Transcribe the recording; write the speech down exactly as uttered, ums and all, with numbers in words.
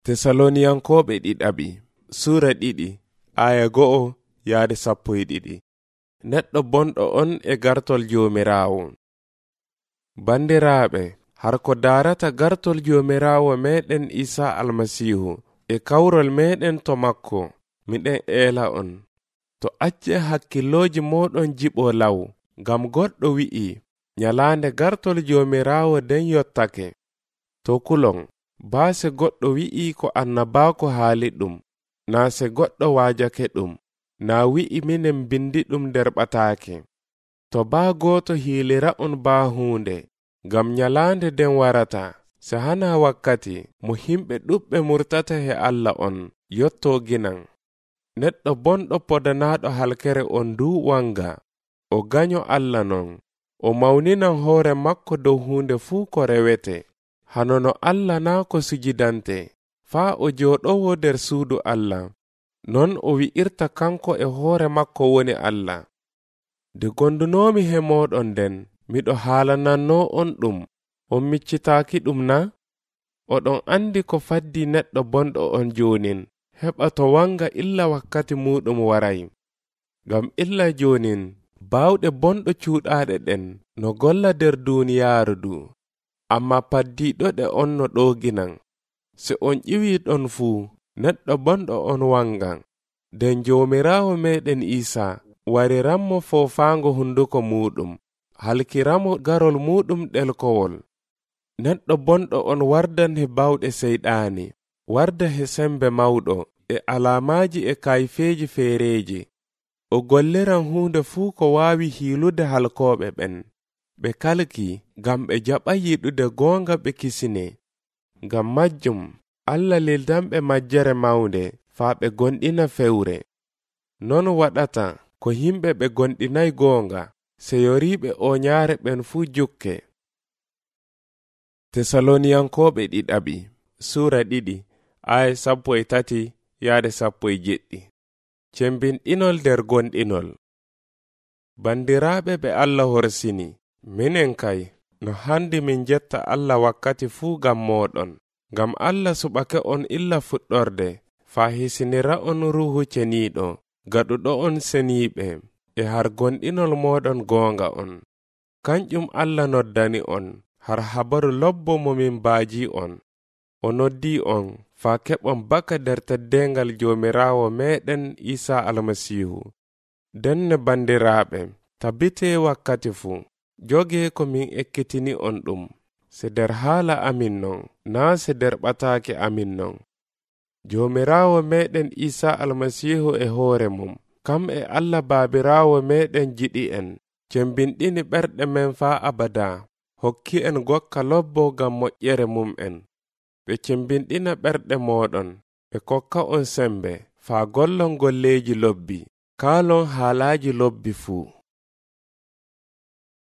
Tesaloniyankoɓe ɗiɗaɓi Sura ɗiɗi aya go'o yaade sappo e ɗiɗi. Neɗɗo bonɗo on e gartol joomiraawo. Bandiraaɓe, har ko darata gartol joomiraawo meɗen Isa almasihu e kawrol meɗen to makko, miɗen eela on. To acce hakkilooji moɗon jiɓo law, ngam goɗɗo wi'i, nyalaande gartol joomiraawo den yottake. To kulon, baase goɗɗo wi'i ko annabaako haali ɗum, naa se goɗɗo waajake ɗum, naa wi'i minen bindi ɗum nder ɓataake. To baa gooto hiilira on baa huunde, ngam nyalaande den warata, se hana wakkati mo himɓe ɗuɓɓe murtata he Allah on, yottoo ginan. Neɗɗo bonɗo podanaaɗo halkere on du wanga, o ganyo Allah non, o mawninan hoore makko dow huunde fuu ko rewete. Hanono Allah naa ko sujidante, faa o jooɗowo nder suudu Allah, non o wi'irta kanko e hoore makko woni Allah. De gondunoomi he mooɗon den, miɗo haalananno on ɗum, on miccitaaki ɗum na? Oɗon andi ko faddi neɗɗo bonɗo on joonin, heɓa to wanga illa wakkati muɗum waray. Ngam illa joonin, baawɗe bonɗo cuuɗaaɗe ɗen, no golla nder duuniyaaru du. Amma paddiɗo ɗe on no ɗooginan. Se on ƴiwi ɗon fuu, neɗɗo bonɗo on wangan. Den joomiraawo meɗen Isa wariranmo foofaango hunduko muɗum, halkiramo garol muɗum ɗelkowol. Neɗɗo bonɗo on wardan he bawɗe seyɗaani, warda he sembe mawɗo e alaamaaji e kayfeeji feereeji. O golliran huunde fuu ko waawi hiilude halkooɓe ɓen. Ɓe kalki ngam ɓe jaɓa yiɗude goonga ɓe kisine. Ngam majjum Allah lildanɓe majjere mawnde faa ɓe gonɗina fewre. Non waɗata ko yimɓe ɓe gonɗinay goonga, se yoriiɓe o nyaare ɓen fuu jukke. Tesaloniyankoɓe ɗiɗaɓi Sura ɗiɗi aya sappo e tati yaade sappo e jeɗɗi. Cembinɗinol nder gonɗinol. Bandiraaɓe ɓe Allah horsini, minen kay no handi min jetta Allah wakkati fuu ngam moɗon, ngam Allah suɓake on illa fuɗɗorde, faa hisinira on ruhu ceniiɗo, gaɗuɗo on seniiɓe, e har gonɗinol moɗon goonga on. Kanƴum Allah noddani on, har habaru lobbo mo min baaji on. O noddi on, faa keɓon baka nder teddengal joomiraawo meɗen Isa almasihu. Denne bandiraaɓe, tabbite wakkati fuu, jogee ko min ekkitini on ɗum, se nder haala amin non, naa se nder ɓataake amin non. Joomiraawo meɗen Isa almasihu e hoore mum, kam e Allah baabiraawo meɗen jiɗi en, cembinɗini ɓerɗe men faa abada, hokki en gokka lobbo ngam moƴƴere mum en. Ɓe cembinɗina ɓerɗe moɗon, ɓe kokka on sembe, faa gollon golleeji lobbi, kaalon haalaaji lobbi fuu.